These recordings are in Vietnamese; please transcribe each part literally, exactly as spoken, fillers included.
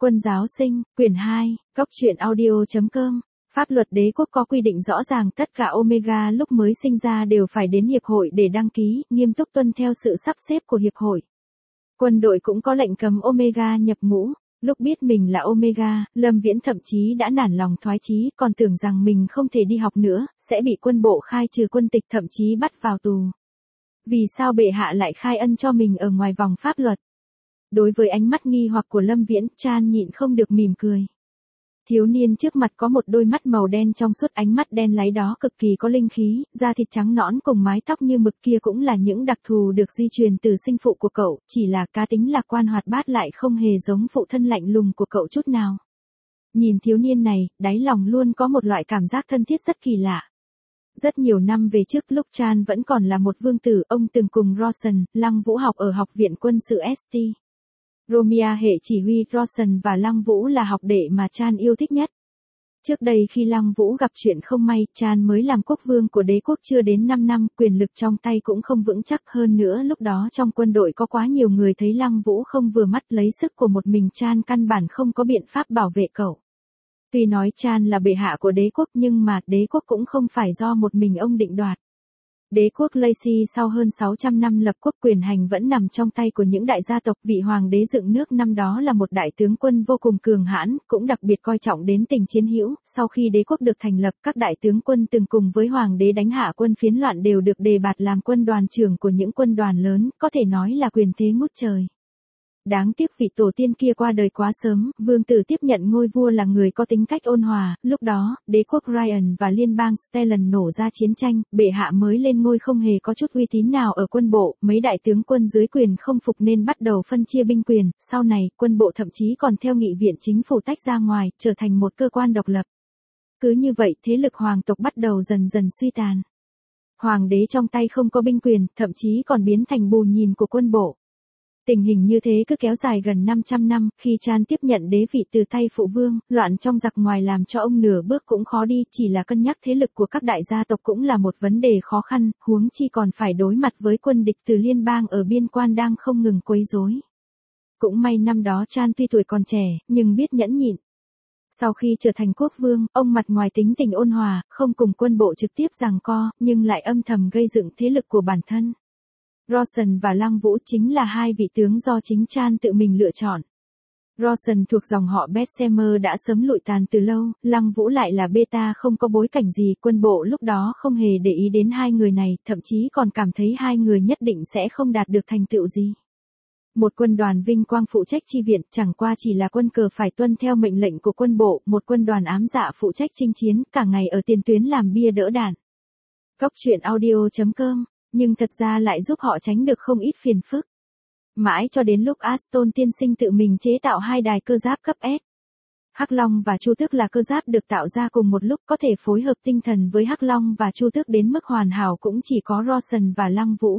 Quân giáo sinh, quyển hai, góc truyện audio.com. Pháp luật đế quốc có quy định rõ ràng tất cả Omega lúc mới sinh ra đều phải đến hiệp hội để đăng ký, nghiêm túc tuân theo sự sắp xếp của hiệp hội. Quân đội cũng có lệnh cấm Omega nhập ngũ. Lúc biết mình là Omega, Lâm Viễn thậm chí đã nản lòng thoái chí, còn tưởng rằng mình không thể đi học nữa, sẽ bị quân bộ khai trừ quân tịch, thậm chí bắt vào tù. Vì sao bệ hạ lại khai ân cho mình ở ngoài vòng pháp luật? Đối với ánh mắt nghi hoặc của Lâm Viễn, Chan nhịn không được mỉm cười. Thiếu niên trước mặt có một đôi mắt màu đen trong suốt, ánh mắt đen láy đó cực kỳ có linh khí, da thịt trắng nõn cùng mái tóc như mực kia cũng là những đặc thù được di truyền từ sinh phụ của cậu, chỉ là cá tính lạc quan hoạt bát lại không hề giống phụ thân lạnh lùng của cậu chút nào. Nhìn thiếu niên này, đáy lòng luôn có một loại cảm giác thân thiết rất kỳ lạ. Rất nhiều năm về trước, lúc Chan vẫn còn là một vương tử, ông từng cùng Rawson, Lăng Vũ học ở học viện quân sự ét tê. Romia hệ chỉ huy Rawson và Lăng Vũ là học đệ mà Chan yêu thích nhất. Trước đây khi Lăng Vũ gặp chuyện không may, Chan mới làm quốc vương của đế quốc chưa đến năm năm, quyền lực trong tay cũng không vững chắc, hơn nữa lúc đó trong quân đội có quá nhiều người thấy Lăng Vũ không vừa mắt, lấy sức của một mình Chan căn bản không có biện pháp bảo vệ cậu. Tuy nói Chan là bệ hạ của đế quốc nhưng mà đế quốc cũng không phải do một mình ông định đoạt. Đế quốc Lacy sau hơn sáu trăm năm lập quốc, quyền hành vẫn nằm trong tay của những đại gia tộc. Vị hoàng đế dựng nước năm đó là một đại tướng quân vô cùng cường hãn, cũng đặc biệt coi trọng đến tình chiến hữu. Sau khi đế quốc được thành lập, các đại tướng quân từng cùng với hoàng đế đánh hạ quân phiến loạn đều được đề bạt làm quân đoàn trưởng của những quân đoàn lớn, có thể nói là quyền thế ngút trời. Đáng tiếc vị tổ tiên kia qua đời quá sớm, vương tử tiếp nhận ngôi vua là người có tính cách ôn hòa. Lúc đó, đế quốc Ryan và liên bang Stellan nổ ra chiến tranh, bệ hạ mới lên ngôi không hề có chút uy tín nào ở quân bộ, mấy đại tướng quân dưới quyền không phục nên bắt đầu phân chia binh quyền, sau này, quân bộ thậm chí còn theo nghị viện chính phủ tách ra ngoài, trở thành một cơ quan độc lập. Cứ như vậy, thế lực hoàng tộc bắt đầu dần dần suy tàn. Hoàng đế trong tay không có binh quyền, thậm chí còn biến thành bù nhìn của quân bộ. Tình hình như thế cứ kéo dài gần năm trăm năm, khi Chan tiếp nhận đế vị từ tay phụ vương, loạn trong giặc ngoài làm cho ông nửa bước cũng khó đi, chỉ là cân nhắc thế lực của các đại gia tộc cũng là một vấn đề khó khăn, huống chi còn phải đối mặt với quân địch từ liên bang ở biên quan đang không ngừng quấy rối. Cũng may năm đó Chan tuy tuổi còn trẻ, nhưng biết nhẫn nhịn. Sau khi trở thành quốc vương, ông mặt ngoài tính tình ôn hòa, không cùng quân bộ trực tiếp giằng co, nhưng lại âm thầm gây dựng thế lực của bản thân. Rawson và Lăng Vũ chính là hai vị tướng do chính Chan tự mình lựa chọn. Rawson thuộc dòng họ Bessemer đã sớm lụi tàn từ lâu, Lăng Vũ lại là beta không có bối cảnh gì, quân bộ lúc đó không hề để ý đến hai người này, thậm chí còn cảm thấy hai người nhất định sẽ không đạt được thành tựu gì. Một quân đoàn vinh quang phụ trách chi viện, chẳng qua chỉ là quân cờ phải tuân theo mệnh lệnh của quân bộ, một quân đoàn ám dạ phụ trách chinh chiến, cả ngày ở tiền tuyến làm bia đỡ đạn. Góc truyện audio.com. Nhưng thật ra lại giúp họ tránh được không ít phiền phức. Mãi cho đến lúc Aston tiên sinh tự mình chế tạo hai đài cơ giáp cấp S. Hắc Long và Chu Tước là cơ giáp được tạo ra cùng một lúc, có thể phối hợp tinh thần với Hắc Long và Chu Tước đến mức hoàn hảo cũng chỉ có Rawson và Lăng Vũ.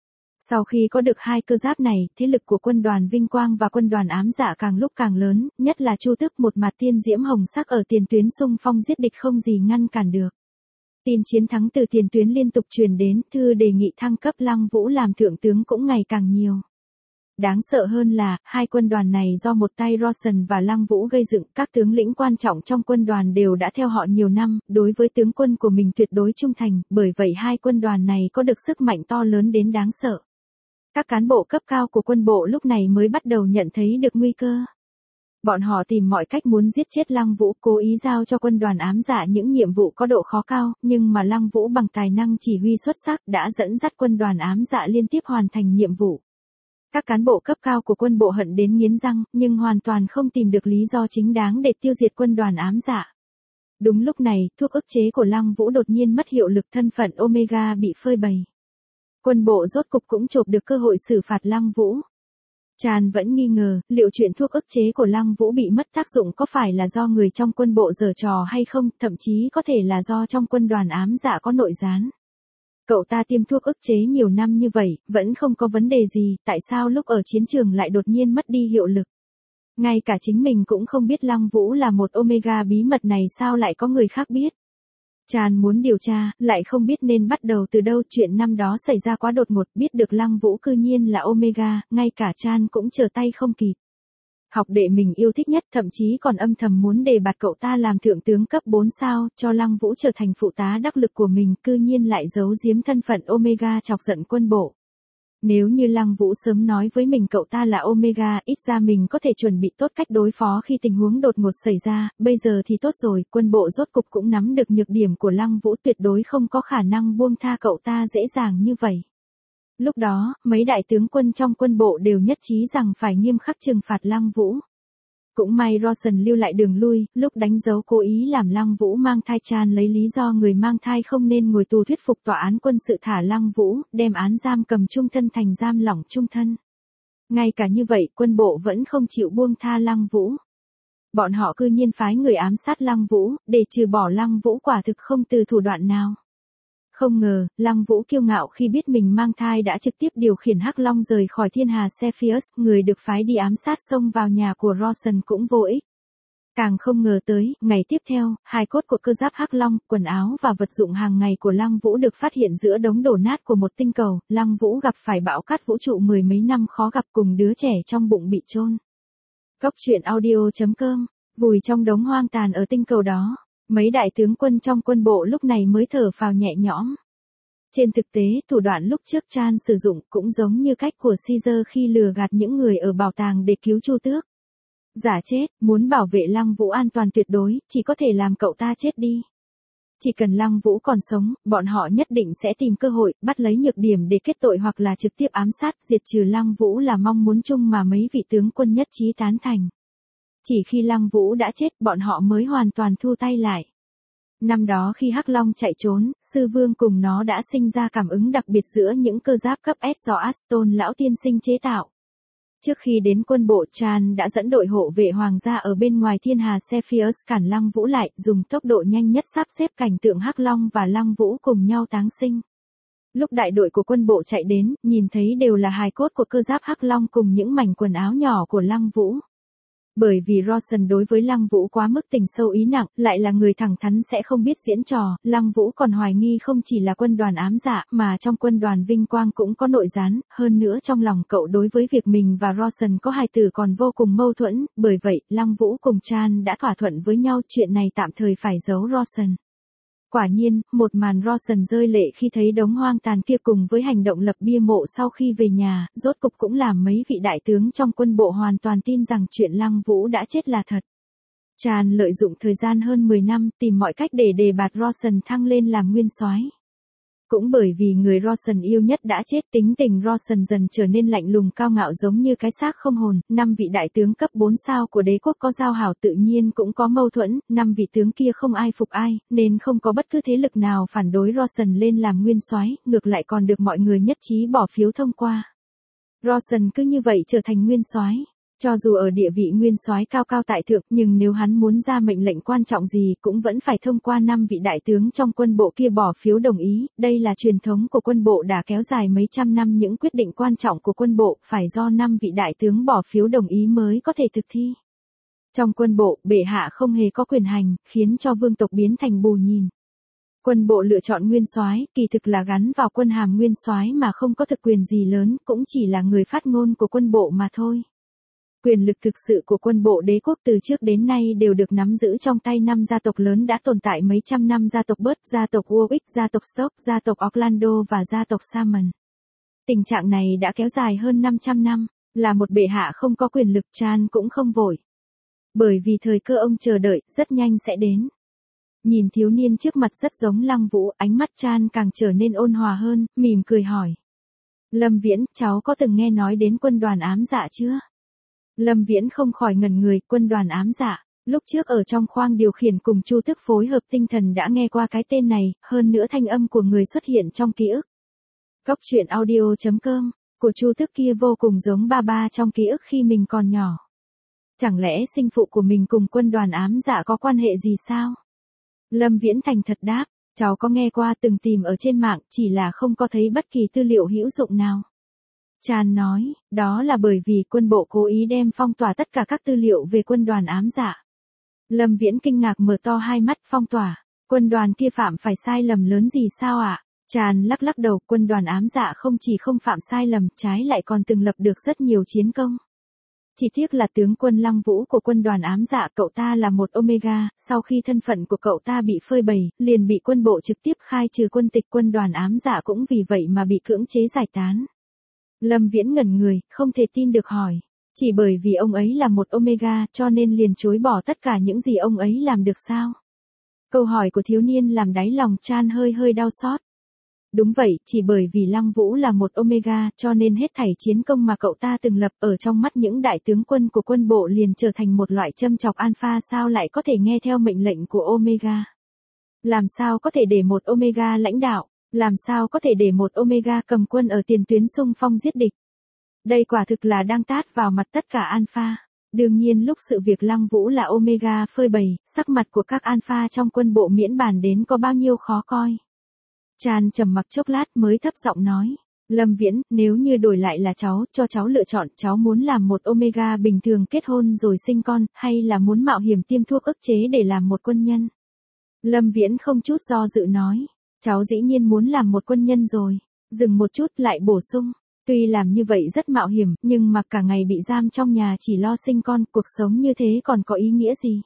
Sau khi có được hai cơ giáp này, thế lực của quân đoàn Vinh Quang và quân đoàn ám dạ càng lúc càng lớn, nhất là Chu Tước một mặt tiên diễm hồng sắc ở tiền tuyến xung phong giết địch không gì ngăn cản được. Tin chiến thắng từ tiền tuyến liên tục truyền đến, thư đề nghị thăng cấp Lăng Vũ làm thượng tướng cũng ngày càng nhiều. Đáng sợ hơn là, hai quân đoàn này do một tay Rawson và Lăng Vũ gây dựng, các tướng lĩnh quan trọng trong quân đoàn đều đã theo họ nhiều năm, đối với tướng quân của mình tuyệt đối trung thành, bởi vậy hai quân đoàn này có được sức mạnh to lớn đến đáng sợ. Các cán bộ cấp cao của quân bộ lúc này mới bắt đầu nhận thấy được nguy cơ. Bọn họ tìm mọi cách muốn giết chết Lăng Vũ, cố ý giao cho quân đoàn ám dạ những nhiệm vụ có độ khó cao, nhưng mà Lăng Vũ bằng tài năng chỉ huy xuất sắc đã dẫn dắt quân đoàn ám dạ liên tiếp hoàn thành nhiệm vụ. Các cán bộ cấp cao của quân bộ hận đến nghiến răng, nhưng hoàn toàn không tìm được lý do chính đáng để tiêu diệt quân đoàn ám dạ. Đúng lúc này, thuốc ức chế của Lăng Vũ đột nhiên mất hiệu lực, thân phận Omega bị phơi bày. Quân bộ rốt cục cũng chộp được cơ hội xử phạt Lăng Vũ. Chan vẫn nghi ngờ, liệu chuyện thuốc ức chế của Lăng Vũ bị mất tác dụng có phải là do người trong quân bộ giở trò hay không, thậm chí có thể là do trong quân đoàn ám dạ có nội gián. Cậu ta tiêm thuốc ức chế nhiều năm như vậy, vẫn không có vấn đề gì, tại sao lúc ở chiến trường lại đột nhiên mất đi hiệu lực? Ngay cả chính mình cũng không biết Lăng Vũ là một Omega, bí mật này sao lại có người khác biết? Chan muốn điều tra, lại không biết nên bắt đầu từ đâu, chuyện năm đó xảy ra quá đột ngột, biết được Lăng Vũ cư nhiên là Omega, ngay cả Chan cũng trở tay không kịp. Học đệ mình yêu thích nhất, thậm chí còn âm thầm muốn đề bạt cậu ta làm thượng tướng cấp bốn sao, cho Lăng Vũ trở thành phụ tá đắc lực của mình, cư nhiên lại giấu giếm thân phận Omega chọc giận quân bộ. Nếu như Lăng Vũ sớm nói với mình cậu ta là Omega, ít ra mình có thể chuẩn bị tốt cách đối phó khi tình huống đột ngột xảy ra, bây giờ thì tốt rồi, quân bộ rốt cục cũng nắm được nhược điểm của Lăng Vũ, tuyệt đối không có khả năng buông tha cậu ta dễ dàng như vậy. Lúc đó, mấy đại tướng quân trong quân bộ đều nhất trí rằng phải nghiêm khắc trừng phạt Lăng Vũ. Cũng may Rawson lưu lại đường lui, lúc đánh dấu cố ý làm Lăng Vũ mang thai, Chan lấy lý do người mang thai không nên ngồi tù thuyết phục tòa án quân sự thả Lăng Vũ, đem án giam cầm chung thân thành giam lỏng chung thân. Ngay cả như vậy, quân bộ vẫn không chịu buông tha Lăng Vũ. Bọn họ cư nhiên phái người ám sát Lăng Vũ, để trừ bỏ Lăng Vũ quả thực không từ thủ đoạn nào. Không ngờ, Lăng Vũ kiêu ngạo khi biết mình mang thai đã trực tiếp điều khiển Hắc Long rời khỏi thiên hà Cepheus, người được phái đi ám sát xông vào nhà của Rawson cũng vô ích. Càng không ngờ tới, ngày tiếp theo, hài cốt của cơ giáp Hắc Long, quần áo và vật dụng hàng ngày của Lăng Vũ được phát hiện giữa đống đổ nát của một tinh cầu, Lăng Vũ gặp phải bão cát vũ trụ mười mấy năm khó gặp cùng đứa trẻ trong bụng bị chôn. Góc truyện audio chấm com, vùi trong đống hoang tàn ở tinh cầu đó. Mấy đại tướng quân trong quân bộ lúc này mới thở phào nhẹ nhõm. Trên thực tế, thủ đoạn lúc trước Chan sử dụng cũng giống như cách của Caesar khi lừa gạt những người ở bảo tàng để cứu Chu Tước. Giả chết, muốn bảo vệ Lăng Vũ an toàn tuyệt đối, chỉ có thể làm cậu ta chết đi. Chỉ cần Lăng Vũ còn sống, bọn họ nhất định sẽ tìm cơ hội, bắt lấy nhược điểm để kết tội hoặc là trực tiếp ám sát, diệt trừ Lăng Vũ là mong muốn chung mà mấy vị tướng quân nhất trí tán thành. Chỉ khi Lăng Vũ đã chết, bọn họ mới hoàn toàn thu tay lại. Năm đó khi Hắc Long chạy trốn, Sư Vương cùng nó đã sinh ra cảm ứng đặc biệt giữa những cơ giáp cấp S do Aston lão tiên sinh chế tạo. Trước khi đến quân bộ, Chan đã dẫn đội hộ vệ hoàng gia ở bên ngoài thiên hà Cepheus cản Lăng Vũ lại, dùng tốc độ nhanh nhất sắp xếp cảnh tượng Hắc Long và Lăng Vũ cùng nhau táng sinh. Lúc đại đội của quân bộ chạy đến, nhìn thấy đều là hài cốt của cơ giáp Hắc Long cùng những mảnh quần áo nhỏ của Lăng Vũ. Bởi vì Rawson đối với Lăng Vũ quá mức tình sâu ý nặng, lại là người thẳng thắn sẽ không biết diễn trò, Lăng Vũ còn hoài nghi không chỉ là quân đoàn ám dạ, mà trong quân đoàn vinh quang cũng có nội gián, hơn nữa trong lòng cậu đối với việc mình và Rawson có hài tử còn vô cùng mâu thuẫn, bởi vậy, Lăng Vũ cùng Chan đã thỏa thuận với nhau chuyện này tạm thời phải giấu Rawson. Quả nhiên, một màn Rawson rơi lệ khi thấy đống hoang tàn kia cùng với hành động lập bia mộ sau khi về nhà, rốt cục cũng làm mấy vị đại tướng trong quân bộ hoàn toàn tin rằng chuyện Lăng Vũ đã chết là thật. Chan lợi dụng thời gian hơn mười năm, tìm mọi cách để đề bạt Rawson thăng lên làm nguyên soái. Cũng bởi vì người Rawson yêu nhất đã chết, tính tình Rawson dần trở nên lạnh lùng cao ngạo giống như cái xác không hồn, năm vị đại tướng cấp bốn sao của đế quốc có giao hảo tự nhiên cũng có mâu thuẫn, năm vị tướng kia không ai phục ai, nên không có bất cứ thế lực nào phản đối Rawson lên làm nguyên soái, ngược lại còn được mọi người nhất trí bỏ phiếu thông qua. Rawson cứ như vậy trở thành nguyên soái. Cho dù ở địa vị nguyên soái cao cao tại thượng, nhưng nếu hắn muốn ra mệnh lệnh quan trọng gì cũng vẫn phải thông qua năm vị đại tướng trong quân bộ kia bỏ phiếu đồng ý, đây là truyền thống của quân bộ đã kéo dài mấy trăm năm, những quyết định quan trọng của quân bộ phải do năm vị đại tướng bỏ phiếu đồng ý mới có thể thực thi. Trong quân bộ, bệ hạ không hề có quyền hành, khiến cho vương tộc biến thành bù nhìn. Quân bộ lựa chọn nguyên soái, kỳ thực là gắn vào quân hàm nguyên soái mà không có thực quyền gì lớn, cũng chỉ là người phát ngôn của quân bộ mà thôi. Quyền lực thực sự của quân bộ đế quốc từ trước đến nay đều được nắm giữ trong tay năm gia tộc lớn đã tồn tại mấy trăm năm: gia tộc Burt, gia tộc Warwick, gia tộc Stoke, gia tộc Orlando và gia tộc Salmon. Tình trạng này đã kéo dài hơn năm trăm năm, là một bệ hạ không có quyền lực, Chan cũng không vội. Bởi vì thời cơ ông chờ đợi, rất nhanh sẽ đến. Nhìn thiếu niên trước mặt rất giống Lăng Vũ, ánh mắt Chan càng trở nên ôn hòa hơn, mỉm cười hỏi. Lâm Viễn, cháu có từng nghe nói đến quân đoàn ám dạ chưa? Lâm Viễn không khỏi ngẩn người, quân đoàn ám dạ. Lúc trước ở trong khoang điều khiển cùng Chu Tước phối hợp tinh thần đã nghe qua cái tên này, hơn nữa thanh âm của người xuất hiện trong ký ức. Góc truyện audio chấm com, của Chu Tước kia vô cùng giống ba ba trong ký ức khi mình còn nhỏ. Chẳng lẽ sinh phụ của mình cùng quân đoàn ám dạ có quan hệ gì sao? Lâm Viễn thành thật đáp, cháu có nghe qua, từng tìm ở trên mạng, chỉ là không có thấy bất kỳ tư liệu hữu dụng nào. Chan nói, đó là bởi vì quân bộ cố ý đem phong tỏa tất cả các tư liệu về quân đoàn ám dạ. Lâm Viễn kinh ngạc mở to hai mắt, phong tỏa, quân đoàn kia phạm phải sai lầm lớn gì sao ạ? À? Chan lắc lắc đầu, quân đoàn ám dạ không chỉ không phạm sai lầm, trái lại còn từng lập được rất nhiều chiến công. Chỉ tiếc là tướng quân Lăng Vũ của quân đoàn ám dạ cậu ta là một Omega, sau khi thân phận của cậu ta bị phơi bày, liền bị quân bộ trực tiếp khai trừ quân tịch, quân đoàn ám dạ cũng vì vậy mà bị cưỡng chế giải tán. Lâm Viễn ngẩn người, không thể tin được hỏi. Chỉ bởi vì ông ấy là một Omega cho nên liền chối bỏ tất cả những gì ông ấy làm được sao? Câu hỏi của thiếu niên làm đáy lòng Chan hơi hơi đau xót. Đúng vậy, chỉ bởi vì Lăng Vũ là một Omega cho nên hết thảy chiến công mà cậu ta từng lập ở trong mắt những đại tướng quân của quân bộ liền trở thành một loại châm chọc alpha, sao lại có thể nghe theo mệnh lệnh của Omega? Làm sao có thể để một Omega lãnh đạo? Làm sao có thể để một Omega cầm quân ở tiền tuyến xung phong giết địch? Đây quả thực là đang tát vào mặt tất cả alpha. Đương nhiên lúc sự việc Lăng Vũ là Omega phơi bày, sắc mặt của các alpha trong quân bộ miễn bàn đến có bao nhiêu khó coi. Chan trầm mặc chốc lát mới thấp giọng nói. Lâm Viễn, nếu như đổi lại là cháu, cho cháu lựa chọn, cháu muốn làm một Omega bình thường kết hôn rồi sinh con, hay là muốn mạo hiểm tiêm thuốc ức chế để làm một quân nhân? Lâm Viễn không chút do dự nói. Cháu dĩ nhiên muốn làm một quân nhân rồi. Dừng một chút lại bổ sung. Tuy làm như vậy rất mạo hiểm, nhưng mà cả ngày bị giam trong nhà chỉ lo sinh con, cuộc sống như thế còn có ý nghĩa gì?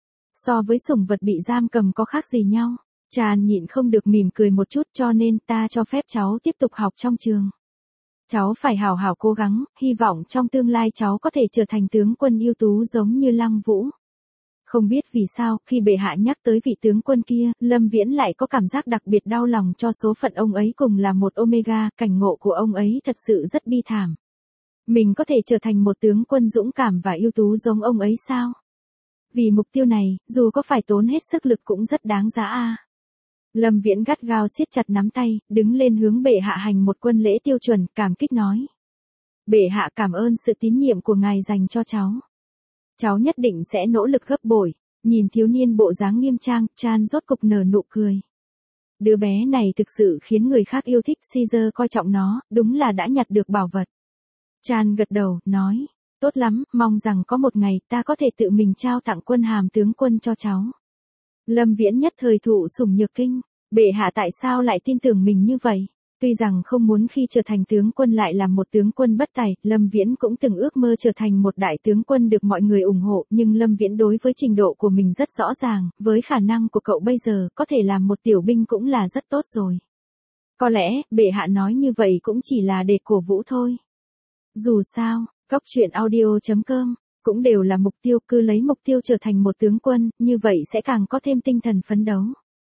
So với sủng vật bị giam cầm có khác gì nhau? Chan nhịn không được mỉm cười một chút, cho nên ta cho phép cháu tiếp tục học trong trường. Cháu phải hào hào cố gắng, hy vọng trong tương lai cháu có thể trở thành tướng quân ưu tú giống như Lăng Vũ. Không biết vì sao, khi bệ hạ nhắc tới vị tướng quân kia, Lâm Viễn lại có cảm giác đặc biệt đau lòng cho số phận ông ấy cùng là một Omega, cảnh ngộ của ông ấy thật sự rất bi thảm. Mình có thể trở thành một tướng quân dũng cảm và ưu tú giống ông ấy sao? Vì mục tiêu này, dù có phải tốn hết sức lực cũng rất đáng giá a. Lâm Viễn gắt gao siết chặt nắm tay, đứng lên hướng bệ hạ hành một quân lễ tiêu chuẩn, cảm kích nói. Bệ hạ cảm ơn sự tín nhiệm của ngài dành cho cháu. Cháu nhất định sẽ nỗ lực gấp bội. Nhìn thiếu niên bộ dáng nghiêm trang, Chan rốt cục nở nụ cười. Đứa bé này thực sự khiến người khác yêu thích, Caesar coi trọng nó, đúng là đã nhặt được bảo vật. Chan gật đầu, nói, tốt lắm, mong rằng có một ngày ta có thể tự mình trao tặng quân hàm tướng quân cho cháu. Lâm Viễn nhất thời thụ sủng nhược kinh, bệ hạ tại sao lại tin tưởng mình như vậy? Tuy rằng không muốn khi trở thành tướng quân lại làm một tướng quân bất tài, Lâm Viễn cũng từng ước mơ trở thành một đại tướng quân được mọi người ủng hộ, nhưng Lâm Viễn đối với trình độ của mình rất rõ ràng, với khả năng của cậu bây giờ, có thể làm một tiểu binh cũng là rất tốt rồi. Có lẽ, bệ hạ nói như vậy cũng chỉ là để cổ vũ thôi. Dù sao, Cóc Truyện Audio chấm com cũng đều là mục tiêu, cứ lấy mục tiêu trở thành một tướng quân, như vậy sẽ càng có thêm tinh thần phấn đấu.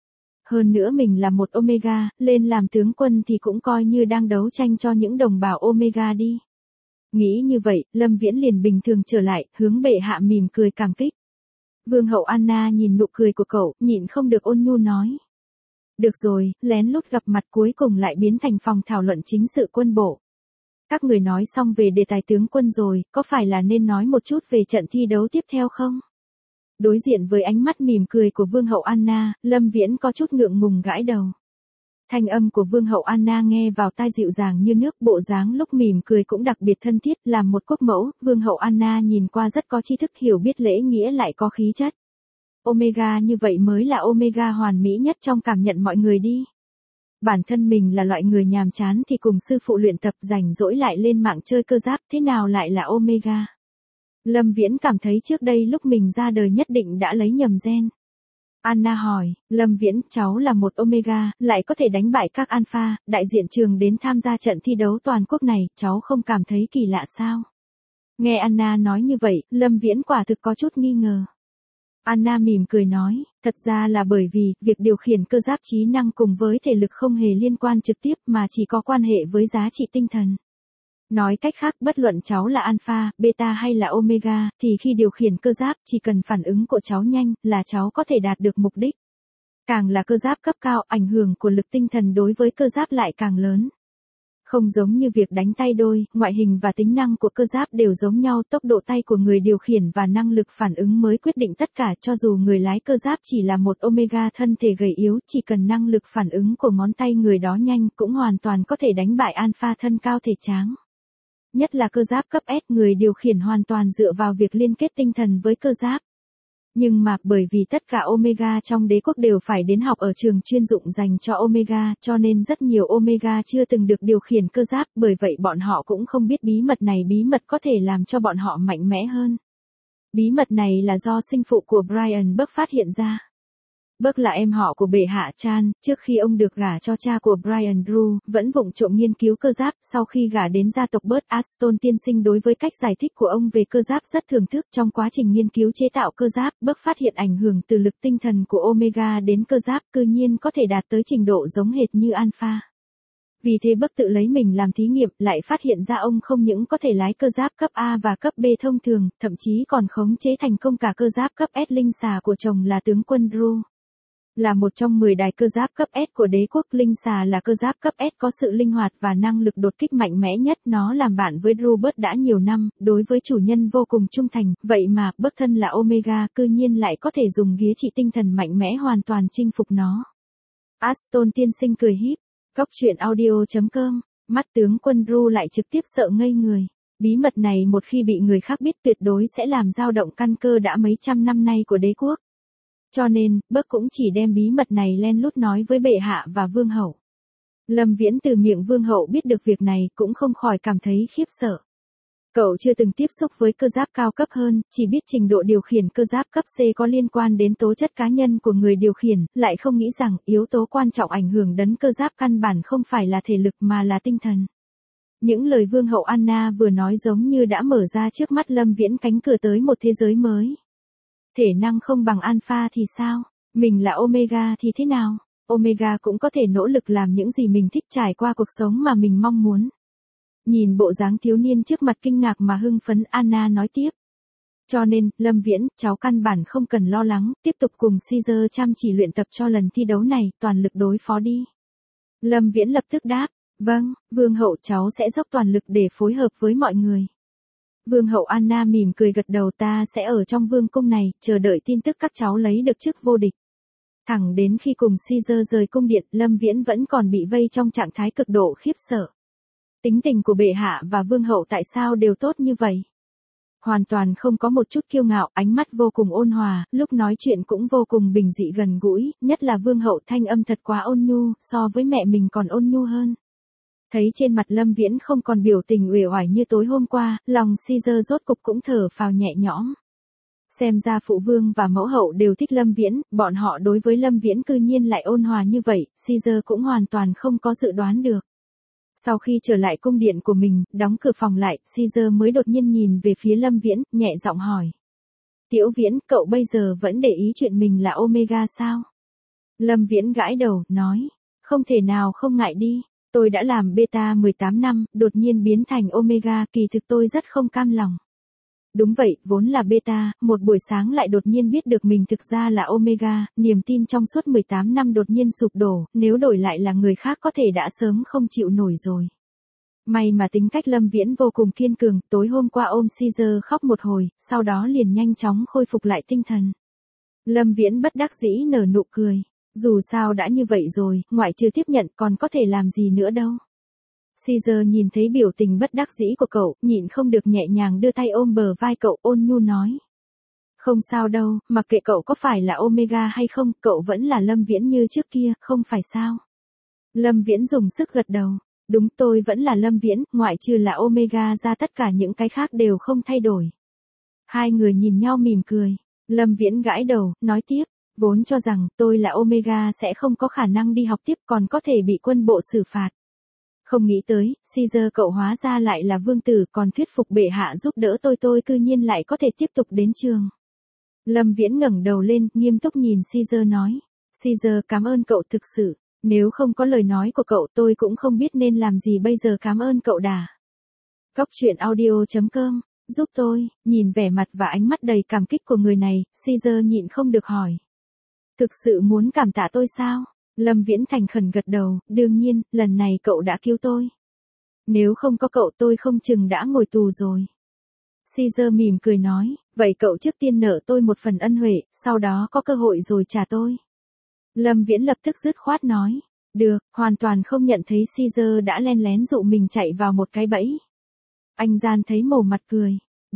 Hơn nữa mình là một Omega, lên làm tướng quân thì cũng coi như đang đấu tranh cho những đồng bào Omega đi. Nghĩ như vậy, Lâm Viễn liền bình thường trở lại, hướng bệ hạ mỉm cười cảm kích. Vương hậu Anna nhìn nụ cười của cậu, nhịn không được ôn nhu nói. Được rồi, lén lút gặp mặt cuối cùng lại biến thành phòng thảo luận chính sự quân bộ. Các người nói xong về đề tài tướng quân rồi, có phải là nên nói một chút về trận thi đấu tiếp theo không? Đối diện với ánh mắt mỉm cười của Vương hậu Anna, Lâm Viễn có chút ngượng ngùng gãi đầu. Thanh âm của Vương hậu Anna nghe vào tai dịu dàng như nước, bộ dáng lúc mỉm cười cũng đặc biệt thân thiết, làm một quốc mẫu, Vương hậu Anna nhìn qua rất có tri thức, hiểu biết lễ nghĩa lại có khí chất. Omega như vậy mới là Omega hoàn mỹ nhất trong cảm nhận mọi người đi. Bản thân mình là loại người nhàm chán thì cùng sư phụ luyện tập, rảnh rỗi lại lên mạng chơi cơ giáp, thế nào lại là Omega? Lâm Viễn cảm thấy trước đây lúc mình ra đời nhất định đã lấy nhầm gen. Anna hỏi, Lâm Viễn, cháu là một Omega, lại có thể đánh bại các Alpha, đại diện trường đến tham gia trận thi đấu toàn quốc này, cháu không cảm thấy kỳ lạ sao? Nghe Anna nói như vậy, Lâm Viễn quả thực có chút nghi ngờ. Anna mỉm cười nói, thật ra là bởi vì, việc điều khiển cơ giáp trí năng cùng với thể lực không hề liên quan trực tiếp mà chỉ có quan hệ với giá trị tinh thần. Nói cách khác, bất luận cháu là Alpha, Beta hay là Omega, thì khi điều khiển cơ giáp, chỉ cần phản ứng của cháu nhanh, là cháu có thể đạt được mục đích. Càng là cơ giáp cấp cao, ảnh hưởng của lực tinh thần đối với cơ giáp lại càng lớn. Không giống như việc đánh tay đôi, ngoại hình và tính năng của cơ giáp đều giống nhau, tốc độ tay của người điều khiển và năng lực phản ứng mới quyết định tất cả, cho dù người lái cơ giáp chỉ là một Omega thân thể gầy yếu, chỉ cần năng lực phản ứng của ngón tay người đó nhanh, cũng hoàn toàn có thể đánh bại Alpha thân cao thể tráng. Nhất là cơ giáp cấp S, người điều khiển hoàn toàn dựa vào việc liên kết tinh thần với cơ giáp. Nhưng mà bởi vì tất cả Omega trong đế quốc đều phải đến học ở trường chuyên dụng dành cho Omega, cho nên rất nhiều Omega chưa từng được điều khiển cơ giáp, bởi vậy bọn họ cũng không biết bí mật này. Bí mật có thể làm cho bọn họ mạnh mẽ hơn. Bí mật này là do sinh phụ của Brian Burke phát hiện ra. Burke là em họ của bệ hạ Chan, trước khi ông được gả cho cha của Brian Drew, vẫn vụng trộm nghiên cứu cơ giáp. Sau khi gả đến gia tộc Burt Aston tiên sinh đối với cách giải thích của ông về cơ giáp rất thưởng thức. Trong quá trình nghiên cứu chế tạo cơ giáp, Burke phát hiện ảnh hưởng từ lực tinh thần của Omega đến cơ giáp cư nhiên có thể đạt tới trình độ giống hệt như Alpha. Vì thế Burke tự lấy mình làm thí nghiệm, lại phát hiện ra ông không những có thể lái cơ giáp cấp A và cấp B thông thường, thậm chí còn khống chế thành công cả cơ giáp cấp S linh xà của chồng là tướng quân Drew. Là một trong mười đài cơ giáp cấp S của đế quốc, linh xà là cơ giáp cấp S có sự linh hoạt và năng lực đột kích mạnh mẽ nhất. Nó làm bạn với Robert đã nhiều năm, đối với chủ nhân vô cùng trung thành, vậy mà, Burke thân là Omega cư nhiên lại có thể dùng ghía trị tinh thần mạnh mẽ hoàn toàn chinh phục nó. Aston tiên sinh cười híp. Góc truyện audio chấm com, mắt tướng quân Drew lại trực tiếp sợ ngây người. Bí mật này một khi bị người khác biết tuyệt đối sẽ làm dao động căn cơ đã mấy trăm năm nay của đế quốc. Cho nên, Burke cũng chỉ đem bí mật này len lút nói với bệ hạ và vương hậu. Lâm Viễn từ miệng vương hậu biết được việc này cũng không khỏi cảm thấy khiếp sợ. Cậu chưa từng tiếp xúc với cơ giáp cao cấp hơn, chỉ biết trình độ điều khiển cơ giáp cấp C có liên quan đến tố chất cá nhân của người điều khiển, lại không nghĩ rằng yếu tố quan trọng ảnh hưởng đến cơ giáp căn bản không phải là thể lực mà là tinh thần. Những lời vương hậu Anna vừa nói giống như đã mở ra trước mắt Lâm Viễn cánh cửa tới một thế giới mới. Thể năng không bằng Alpha thì sao? Mình là Omega thì thế nào? Omega cũng có thể nỗ lực làm những gì mình thích, trải qua cuộc sống mà mình mong muốn. Nhìn bộ dáng thiếu niên trước mặt kinh ngạc mà hưng phấn, Anna nói tiếp. Cho nên, Lâm Viễn, cháu căn bản không cần lo lắng, tiếp tục cùng Caesar chăm chỉ luyện tập cho lần thi đấu này, toàn lực đối phó đi. Lâm Viễn lập tức đáp, vâng, vương hậu, cháu sẽ dốc toàn lực để phối hợp với mọi người. Vương hậu Anna mỉm cười gật đầu, ta sẽ ở trong vương cung này, chờ đợi tin tức các cháu lấy được chức vô địch. Thẳng đến khi cùng Caesar rời cung điện, Lâm Viễn vẫn còn bị vây trong trạng thái cực độ khiếp sợ. Tính tình của bệ hạ và vương hậu tại sao đều tốt như vậy? Hoàn toàn không có một chút kiêu ngạo, ánh mắt vô cùng ôn hòa, lúc nói chuyện cũng vô cùng bình dị gần gũi, nhất là vương hậu thanh âm thật quá ôn nhu, so với mẹ mình còn ôn nhu hơn. Thấy trên mặt Lâm Viễn không còn biểu tình uể oải như tối hôm qua, lòng Caesar rốt cục cũng thở phào nhẹ nhõm. Xem ra phụ vương và mẫu hậu đều thích Lâm Viễn, bọn họ đối với Lâm Viễn cư nhiên lại ôn hòa như vậy, Caesar cũng hoàn toàn không có dự đoán được. Sau khi trở lại cung điện của mình, đóng cửa phòng lại, Caesar mới đột nhiên nhìn về phía Lâm Viễn, nhẹ giọng hỏi. Tiểu Viễn, cậu bây giờ vẫn để ý chuyện mình là Omega sao? Lâm Viễn gãi đầu, nói. Không thể nào không ngại đi. Tôi đã làm beta mười tám năm, đột nhiên biến thành Omega, kỳ thực tôi rất không cam lòng. Đúng vậy, vốn là beta, một buổi sáng lại đột nhiên biết được mình thực ra là Omega, niềm tin trong suốt mười tám năm đột nhiên sụp đổ, nếu đổi lại là người khác có thể đã sớm không chịu nổi rồi. May mà tính cách Lâm Viễn vô cùng kiên cường, tối hôm qua ôm Caesar khóc một hồi, sau đó liền nhanh chóng khôi phục lại tinh thần. Lâm Viễn bất đắc dĩ nở nụ cười. Dù sao đã như vậy rồi, ngoại trừ tiếp nhận còn có thể làm gì nữa đâu. Caesar nhìn thấy biểu tình bất đắc dĩ của cậu, nhịn không được nhẹ nhàng đưa tay ôm bờ vai cậu, ôn nhu nói. Không sao đâu, mặc kệ cậu có phải là Omega hay không, cậu vẫn là Lâm Viễn như trước kia, không phải sao? Lâm Viễn dùng sức gật đầu. Đúng, tôi vẫn là Lâm Viễn, ngoại trừ là Omega ra tất cả những cái khác đều không thay đổi. Hai người nhìn nhau mỉm cười. Lâm Viễn gãi đầu, nói tiếp. Vốn cho rằng tôi là Omega sẽ không có khả năng đi học tiếp, còn có thể bị quân bộ xử phạt. Không nghĩ tới, Caesar cậu hóa ra lại là vương tử, còn thuyết phục bệ hạ giúp đỡ tôi tôi cư nhiên lại có thể tiếp tục đến trường. Lâm Viễn ngẩng đầu lên, nghiêm túc nhìn Caesar nói. Caesar, cảm ơn cậu thực sự, nếu không có lời nói của cậu tôi cũng không biết nên làm gì bây giờ, cảm ơn cậu đã. Góc truyện audio chấm com, giúp tôi, nhìn vẻ mặt và ánh mắt đầy cảm kích của người này, Caesar nhịn không được hỏi. Thực sự muốn cảm tạ tôi sao? Lâm Viễn thành khẩn gật đầu, đương nhiên, lần này cậu đã cứu tôi. Nếu không có cậu tôi không chừng đã ngồi tù rồi. Caesar mỉm cười nói, vậy cậu trước tiên nợ tôi một phần ân huệ, sau đó có cơ hội rồi trả tôi. Lâm Viễn lập tức dứt khoát nói, được, hoàn toàn không nhận thấy Caesar đã len lén dụ mình chạy vào một cái bẫy. Anh gian thấy mồ mặt cười.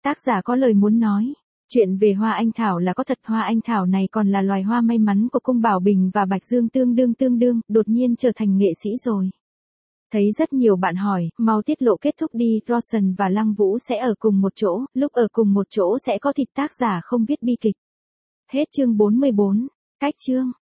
Tác giả có lời muốn nói. Chuyện về hoa anh thảo là có thật, hoa anh thảo này còn là loài hoa may mắn của cung Bảo Bình và Bạch Dương tương đương tương đương, đột nhiên trở thành nghệ sĩ rồi. Thấy rất nhiều bạn hỏi, mau tiết lộ kết thúc đi, Roshan và Lăng Vũ sẽ ở cùng một chỗ, lúc ở cùng một chỗ sẽ có thịt, tác giả không viết bi kịch. Hết chương bốn mươi bốn, cách chương.